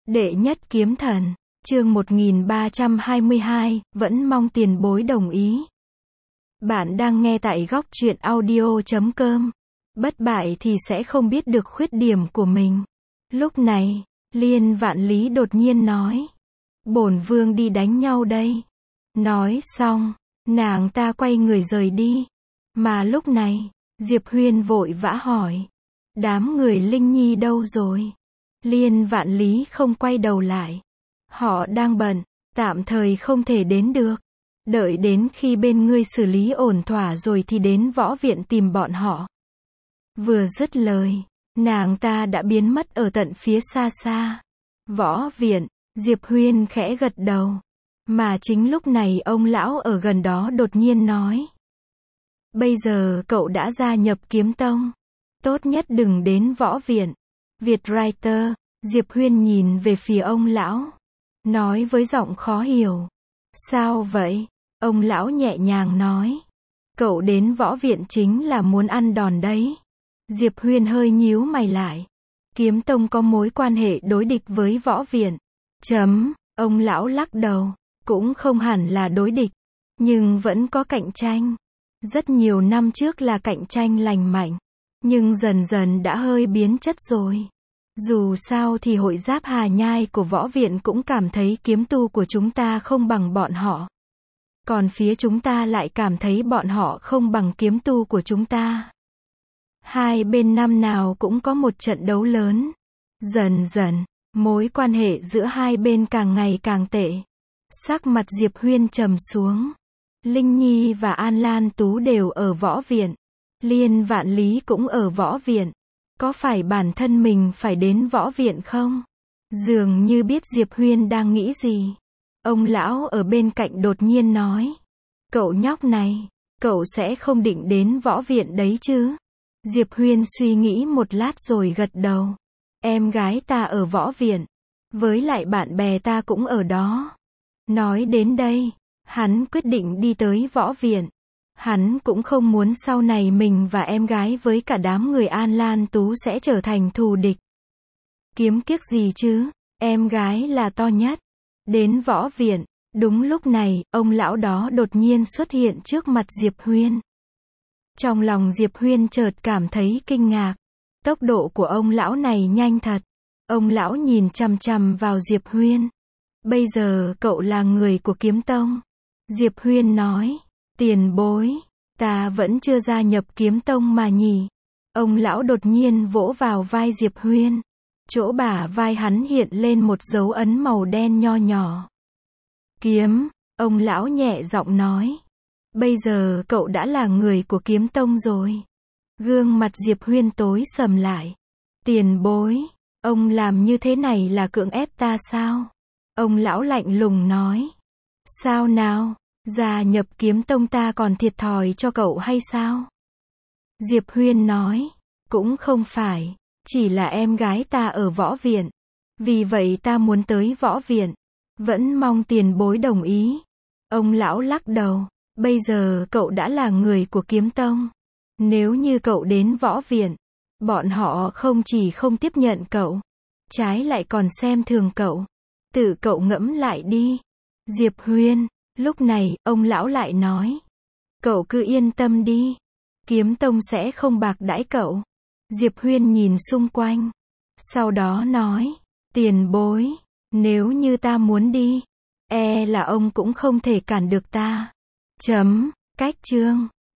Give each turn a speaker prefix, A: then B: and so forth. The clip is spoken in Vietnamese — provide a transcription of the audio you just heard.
A: Đệ nhất kiếm thần, chương 1322, vẫn mong tiền bối đồng ý. Bạn đang nghe tại góc truyện audio.com. Bất bại thì sẽ không biết được khuyết điểm của mình. Lúc này, Liên Vạn Lý đột nhiên nói. Bổn vương đi đánh nhau đây. Nói xong, nàng ta quay người rời đi. Mà lúc này, Diệp Huyên vội vã hỏi. Đám người Linh Nhi đâu rồi? Liên Vạn Lý không quay đầu lại. Họ đang bận, tạm thời không thể đến được. Đợi đến khi bên ngươi xử lý ổn thỏa rồi thì đến võ viện tìm bọn họ. Vừa dứt lời, nàng ta đã biến mất ở tận phía xa xa. Võ viện, Diệp Huyên khẽ gật đầu. Mà chính lúc này ông lão ở gần đó đột nhiên nói. Bây giờ cậu đã gia nhập kiếm tông. Tốt nhất đừng đến võ viện. Việt Writer, Diệp Huyên nhìn về phía ông lão. Nói với giọng khó hiểu. Sao vậy? Ông lão nhẹ nhàng nói. Cậu đến võ viện chính là muốn ăn đòn đấy. Diệp Huyên hơi nhíu mày lại. Kiếm tông có mối quan hệ đối địch với võ viện. Ông lão lắc đầu. Cũng không hẳn là đối địch. Nhưng vẫn có cạnh tranh. Rất nhiều năm trước là cạnh tranh lành mạnh. Nhưng dần dần đã hơi biến chất rồi. Dù sao thì hội giáp Hà Nhai của võ viện cũng cảm thấy kiếm tu của chúng ta không bằng bọn họ. Còn phía chúng ta lại cảm thấy bọn họ không bằng kiếm tu của chúng ta. Hai bên năm nào cũng có một trận đấu lớn. Dần dần, mối quan hệ giữa hai bên càng ngày càng tệ. Sắc mặt Diệp Huyên trầm xuống. Linh Nhi và An Lan Tú đều ở võ viện. Liên Vạn Lý cũng ở võ viện. Có phải bản thân mình phải đến võ viện không? Dường như biết Diệp Huyên đang nghĩ gì. Ông lão ở bên cạnh đột nhiên nói. Cậu nhóc này, cậu sẽ không định đến võ viện đấy chứ? Diệp Huyên suy nghĩ một lát rồi gật đầu. Em gái ta ở võ viện. Với lại bạn bè ta cũng ở đó. Nói đến đây, hắn quyết định đi tới võ viện. Hắn cũng không muốn sau này mình và em gái với cả đám người An Lan Tú sẽ trở thành thù địch. Kiếm kiếc gì chứ, em gái là to nhất. Đến võ viện, đúng lúc này, ông lão đó đột nhiên xuất hiện trước mặt Diệp Huyên. Trong lòng Diệp Huyên chợt cảm thấy kinh ngạc. Tốc độ của ông lão này nhanh thật. Ông lão nhìn chằm chằm vào Diệp Huyên. Bây giờ cậu là người của kiếm tông. Diệp Huyên nói. Tiền bối, ta vẫn chưa gia nhập kiếm tông mà nhỉ. Ông lão đột nhiên vỗ vào vai Diệp Huyên. Chỗ bả vai hắn hiện lên một dấu ấn màu đen nho nhỏ. Kiếm, ông lão nhẹ giọng nói. Bây giờ cậu đã là người của kiếm tông rồi. Gương mặt Diệp Huyên tối sầm lại. Tiền bối, ông làm như thế này là cưỡng ép ta sao? Ông lão lạnh lùng nói. Sao nào? Gia nhập kiếm tông ta còn thiệt thòi cho cậu hay sao? Diệp Huyên nói. Cũng không phải. Chỉ là em gái ta ở võ viện. Vì vậy ta muốn tới võ viện. Vẫn mong tiền bối đồng ý. Ông lão lắc đầu. Bây giờ cậu đã là người của kiếm tông. Nếu như cậu đến võ viện, bọn họ không chỉ không tiếp nhận cậu, trái lại còn xem thường cậu. Tự cậu ngẫm lại đi. Diệp Huyên. Lúc này, ông lão lại nói. Cậu cứ yên tâm đi. Kiếm tông sẽ không bạc đãi cậu. Diệp Huyên nhìn xung quanh. Sau đó nói. Tiền bối. Nếu như ta muốn đi, là ông cũng không thể cản được ta. Cách chương.